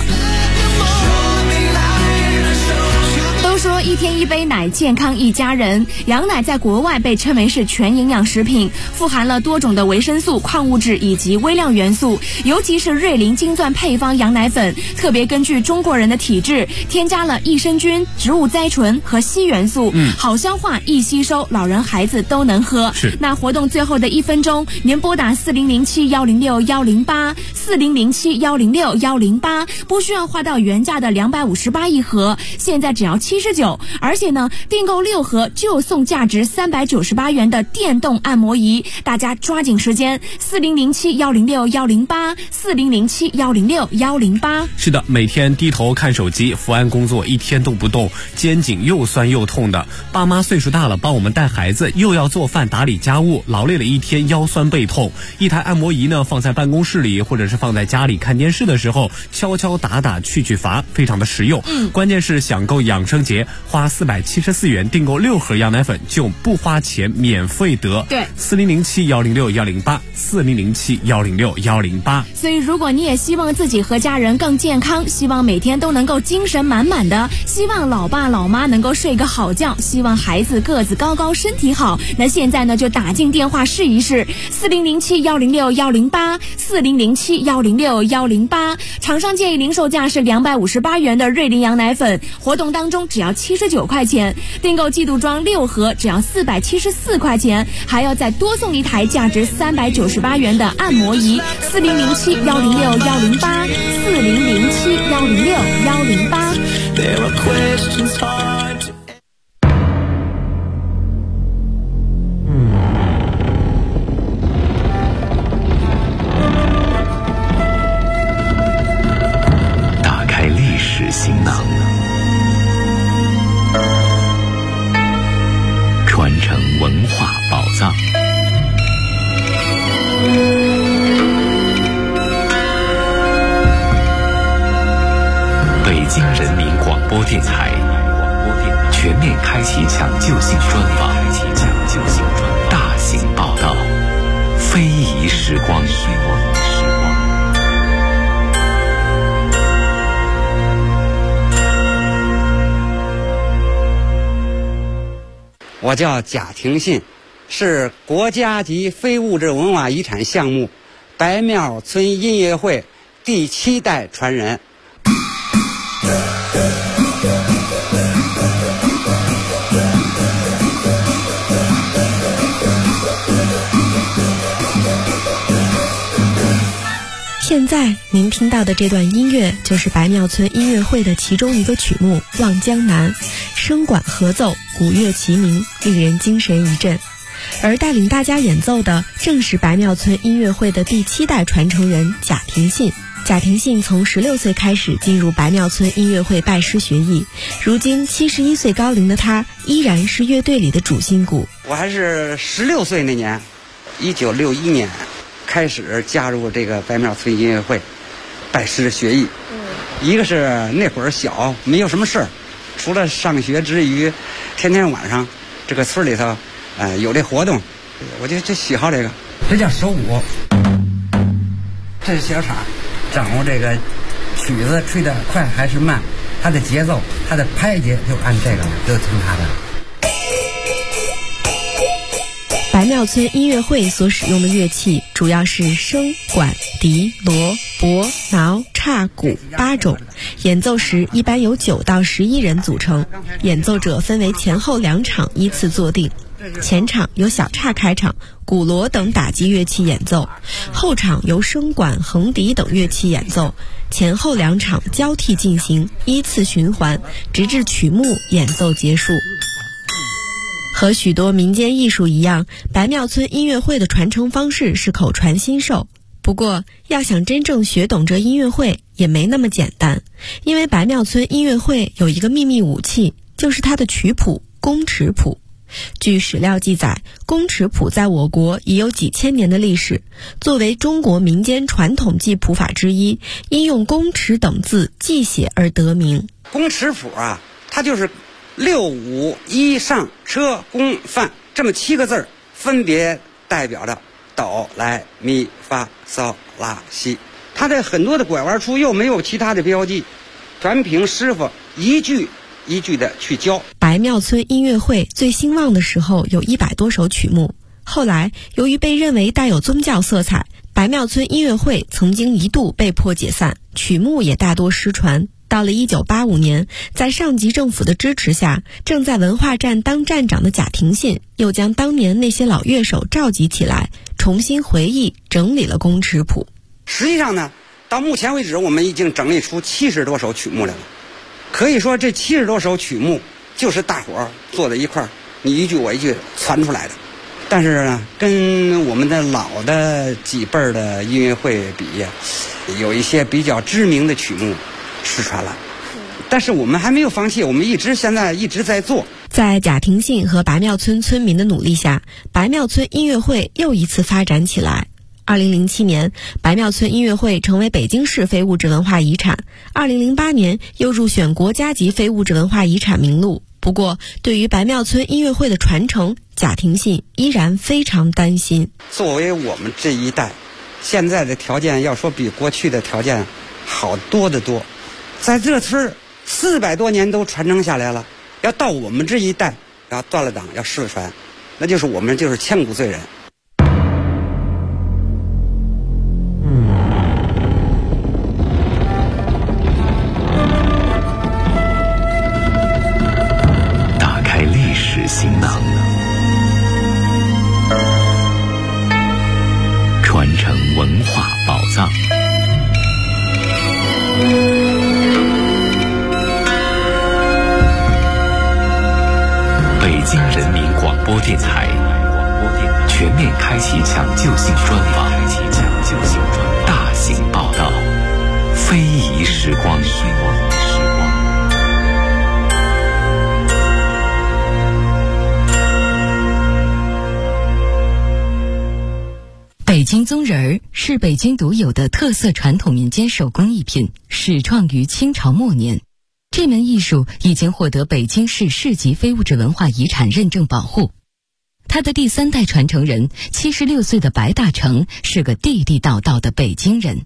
说一天一杯奶，健康一家人。羊奶在国外被称为是全营养食品，富含了多种的维生素、矿物质以及微量元素。尤其是瑞麟金钻配方羊奶粉，特别根据中国人的体质，添加了益生菌、植物甾醇和硒元素，好消化、易吸收，老人孩子都能喝。 是。 那活动最后的1分钟，您拨打4007106108，4007106108，不需要花到原价的258一盒，现在只要79。而且呢，订购6盒就送价值398元的电动按摩仪，大家抓紧时间，4007106108，4007106108。 是的，每天低头看手机，伏案工作一天都不动，肩颈又酸又痛的。爸妈岁数大了，帮我们带孩子，又要做饭打理家务，劳累了一天，腰酸背痛。一台按摩仪呢，放在办公室里或者是放在家里看电视的时候，敲敲打打去乏，非常的实用。关键是享购养生节，花474元订购6盒羊奶粉就不花钱，免费得。 对 ，4007106108，4007106108。 所以如果你也希望自己和家人更健康，希望每天都能够精神满满的，希望老爸老妈能够睡个好觉，希望孩子个子高高身体好，那现在呢就打进电话试一试，4007106108，4007106108。厂商建议零售价是258元的瑞麟羊奶粉，活动当中只要79块钱，订购季度装6盒只要474块钱，还要再多送一台价值398元的按摩仪。4007106108，4007106108。 京人民广播电台全面开启抢救性专访，大型报道，非遗时光。 我叫贾廷信，是国家级非物质文化遗产项目白庙村音乐会第7代传人。 现在您听到的这段音乐就是白庙村音乐会的其中一个曲目《望江南》，声管合奏，鼓乐齐鸣，令人精神一振。而带领大家演奏的正是白庙村音乐会的第7代传承人贾廷信。贾廷信从16岁开始进入白庙村音乐会拜师学艺，如今71岁高龄的他依然是乐队里的主心骨。 我还是16岁那年，1961年开始加入这个白庙村音乐会拜师学艺。一个是那会儿小，没有什么事儿，除了上学之余，天天晚上这个村里头有这活动，我就喜好这个。这叫手鼓，这是小厂，掌握这个曲子吹得快还是慢，它的节奏，它的拍节就按这个就听它的。 白庙村音乐会所使用的乐器主要是笙、管、笛、锣、钹、挠、叉、鼓8种，演奏时一般由9到11人组成，演奏者分为前后2场依次坐定。前场由小叉开场，鼓锣等打击乐器演奏，后场由笙管、横笛等乐器演奏，前后2场交替进行，依次循环，直至曲目演奏结束。和许多民间艺术一样，白庙村音乐会的传承方式是口传心授。不过，要想真正学懂这音乐会也没那么简单，因为白庙村音乐会有一个秘密武器，就是它的曲谱宫尺谱。据史料记载，宫尺谱在我国已有几千年的历史，作为中国民间传统记谱法之一，因用宫尺等字记写而得名。 宫尺谱啊，它就是6、5、1上车宫范这么7个字，分别代表着哆来咪发嗦拉西。它的很多的拐弯处又没有其他的标记，全凭师傅一句一句的去教。 白庙村音乐会最兴旺的时候有100多首曲目，后来由于被认为带有宗教色彩，白庙村音乐会曾经一度被迫解散，曲目也大多失传。到了1985年，在上级政府的支持下，正在文化站当站长的贾廷信又将当年那些老乐手召集起来，重新回忆整理了宫尺谱。 实际上呢，到目前为止我们已经整理出70多首曲目来了。可以说这70多首曲目就是大伙儿坐在一块儿，你一句我一句传出来的。但是呢，跟我们的老的几辈儿的音乐会比，有一些比较知名的曲目失传了，但是我们还没有放弃，我们现在一直在做。 在贾廷信和白庙村村民的努力下，白庙村音乐会又一次发展起来。2007年，白庙村音乐会成为北京市非物质文化遗产，2008年又入选国家级非物质文化遗产名录。不过，对于白庙村音乐会的传承，贾廷信依然非常担心。 作为我们这一代，现在的条件要说比过去的条件好多得多，在这村400多年都传承下来了，要到我们这一代要断了档要失传，那就是我们就是千古罪人。 打开历史行囊，传承文化宝藏。北京人民广播电台全面开启抢救性专访，大型报道，非遗时光。 北京宗人儿是北京独有的特色传统民间手工艺品，始创于清朝末年。 这门艺术已经获得北京市市级非物质文化遗产认证保护。他的第3代传承人76岁的白大成是个地地道道的北京人。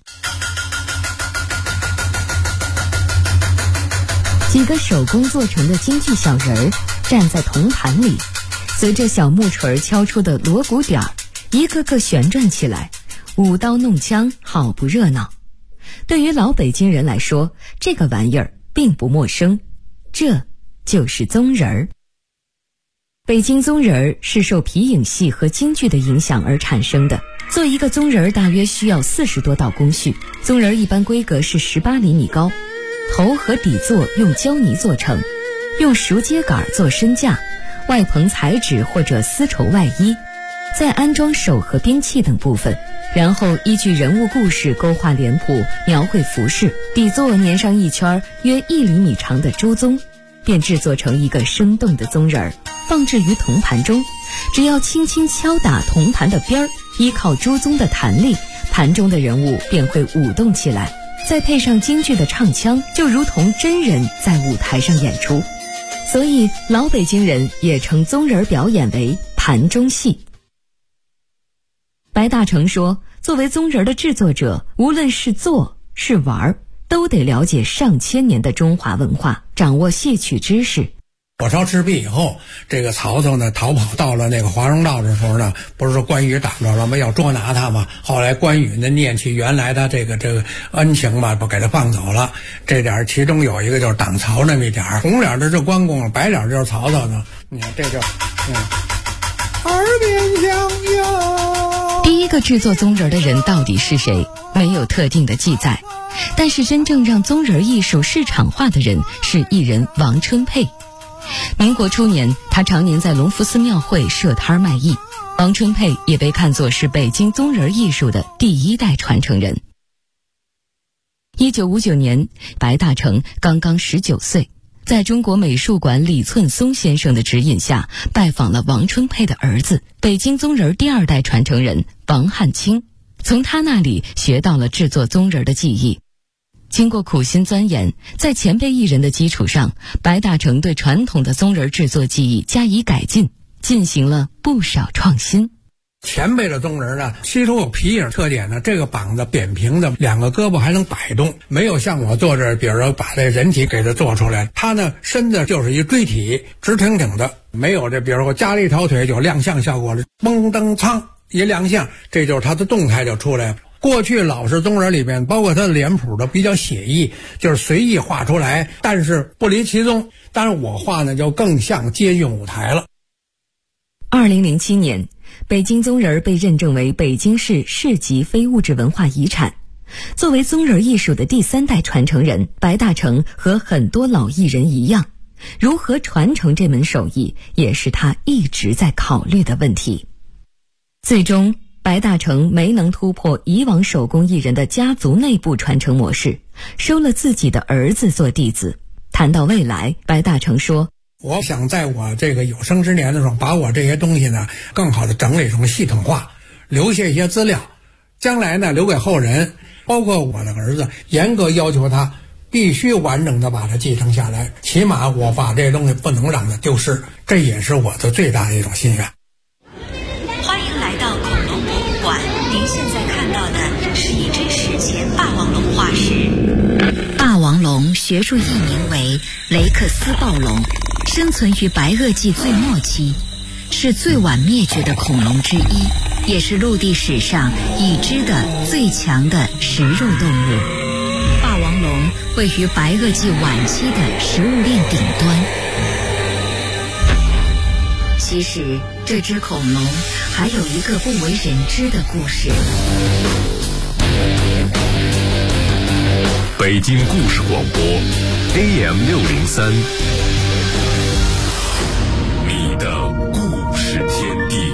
几个手工做成的京剧小人儿站在铜盘里，随着小木锤敲出的锣鼓点儿，一个个旋转起来，舞刀弄枪，好不热闹。对于老北京人来说，这个玩意儿并不陌生，这就是宗人儿。北京宗人儿是受皮影戏和京剧的影响而产生的。做一个宗人儿大约需要40多道工序，宗人儿一般规格是18厘米高，头和底座用胶泥做成，用熟秸秆做身架，外棚彩纸或者丝绸外衣，再安装手和兵器等部分，然后依据人物故事勾画脸谱，描绘服饰，底座粘上一圈约1厘米长的朱宗，便制作成一个生动的宗人儿，放置于铜盘中。只要轻轻敲打铜盘的边儿，依靠朱宗的弹力，盘中的人物便会舞动起来，再配上京剧的唱腔，就如同真人在舞台上演出。所以老北京人也称宗人表演为盘中戏。白大成说，作为宗人的制作者，无论是做是玩，都得了解上千年的中华文化，掌握戏曲知识。 火烧赤壁以后，这个曹操呢逃跑到了那个华容道的时候呢，不是说关羽挡着了吗？要捉拿他嘛。后来关羽呢念起原来的这个恩情嘛，不给他放走了。这点其中有一个就是挡曹那么一点，红脸的是关公，白脸就是曹操呢。你看这就耳边响哟。 第一个制作宗人的人到底是谁，没有特定的记载。但是真正让宗人艺术市场化的人是艺人王春佩。民国初年，他常年在隆福寺庙会设摊卖艺。王春佩也被看作是北京宗人艺术的第1代传承人。1959年，白大成刚刚19岁，在中国美术馆李寸松先生的指引下，拜访了王春佩的儿子，北京宗人第2代传承人王汉卿，从他那里学到了制作宗人的技艺。经过苦心钻研，在前辈艺人的基础上，白大成对传统的宗人制作技艺加以改进，进行了不少创新。 前辈的宗人呢，吸收有皮影特点呢，这个膀子扁平的，2个胳膊还能摆动，没有像我做这，比如说把这人体给它做出来，他呢身子就是一锥体，直挺挺的，没有这比如说加了一条腿有亮相效果了，嘣噔苍一亮相，这就是他的动态就出来了。过去老式宗人里面，包括他的脸谱都比较写意，就是随意画出来，但是不离其宗。当然我画呢就更像接近舞台了。 2007年，北京宗人被认证为北京市市级非物质文化遗产。作为宗人艺术的第3代传承人，白大成和很多老艺人一样，如何传承这门手艺，也是他一直在考虑的问题。最终白大成没能突破以往手工艺人的家族内部传承模式，收了自己的儿子做弟子。谈到未来，白大成说， 我想在我这个有生之年的时候，把我这些东西呢更好的整理成系统化，留下一些资料，将来呢留给后人，包括我的儿子，严格要求他必须完整的把它继承下来，起码我把这些东西不能让它丢失，这也是我的最大的一种心愿。 欢迎来到恐龙博物馆，您现在看到的是一只史前霸王龙化石。 霸王龙学术译名为雷克斯暴龙，生存于白垩纪最末期，是最晚灭绝的恐龙之一，也是陆地史上已知的最强的食肉动物。霸王龙位于白垩纪晚期的食物链顶端。其实这只恐龙还有一个不为人知的故事。 北京故事广播 AM603， 你的故事天地。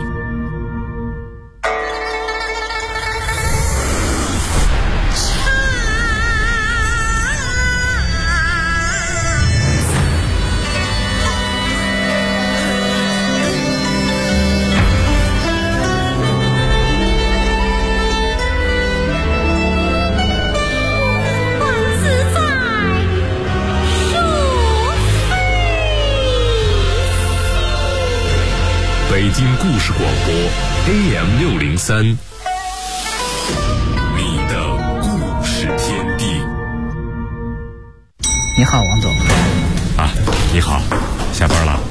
万自在。 京故事广播 AM603，你的故事天地。 你好，王总。 啊，你好，下班了。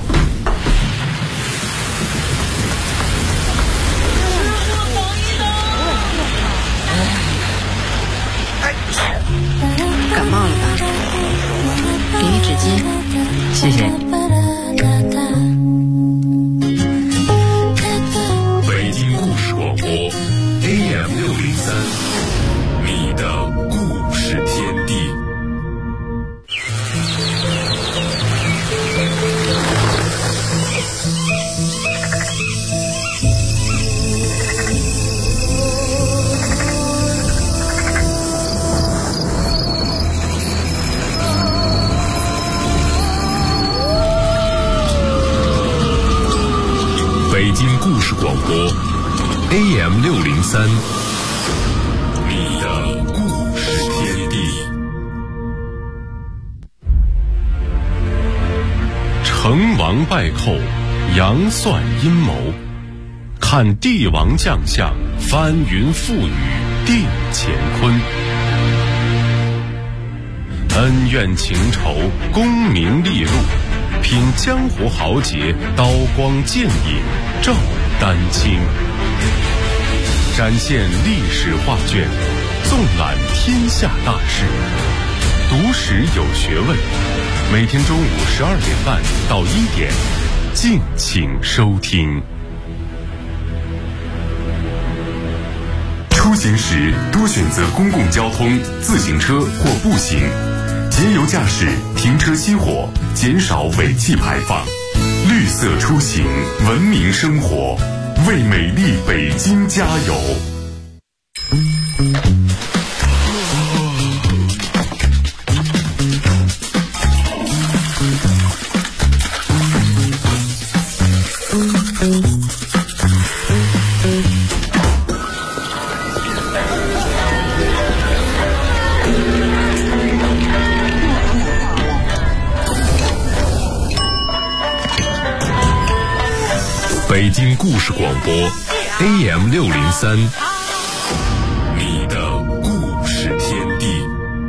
感冒了吧？给你纸巾。 谢谢。 北京故事广播 AM603，你的故事天地。北京故事广播 AM603，你的故事天地。成王败寇，杨算阴谋，看帝王将相，翻云覆雨，定乾坤。恩怨情仇，功名利禄，品江湖豪杰，刀光剑影，照丹青。展现历史画卷，纵览天下大事，读史有学问。每天中午12点半到1点，敬请收听。出行时多选择公共交通、自行车或步行，节油驾驶，停车熄火，减少尾气排放。绿色出行，文明生活，为美丽北京加油！北京故事广播 AM603，你的故事天地。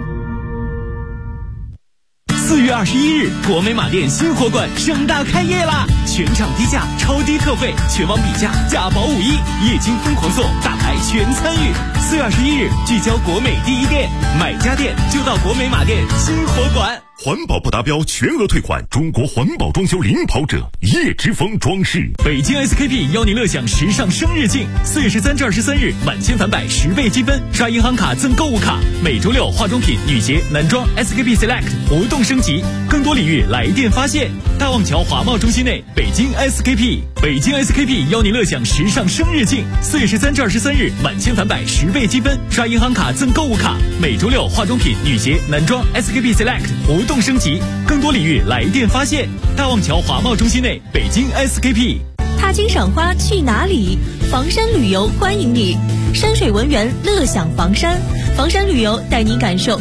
4月21日，国美马店新火馆盛大开业啦！全场低价，超低特惠，全网比价，价保51，液晶疯狂送，大牌全参与。4月21日，聚焦国美第一店，买家电就到国美马店新火馆。 环保不达标全额退款，中国环保装修领跑者叶之峰装饰。 北京 SKP 邀您乐享时尚生日庆，4月13至23日，满千返百10倍积分，刷银行卡赠购物卡。每周六化妆品、女鞋、男装 SKP Select 活动升级，更多礼遇来电发现。大望桥华贸中心内，北京 SKP。北京 SKP 邀您乐享时尚生日庆，4月13至23日，满千返百10倍积分，刷银行卡赠购物卡。每周六化妆品、女鞋、男装 SKP Select 活动升级，更多礼遇来电发现。大望桥华贸中心内，北京 SKP。 踏青赏花去哪里？房山旅游欢迎你，山水文园乐享房山。房山旅游带您感受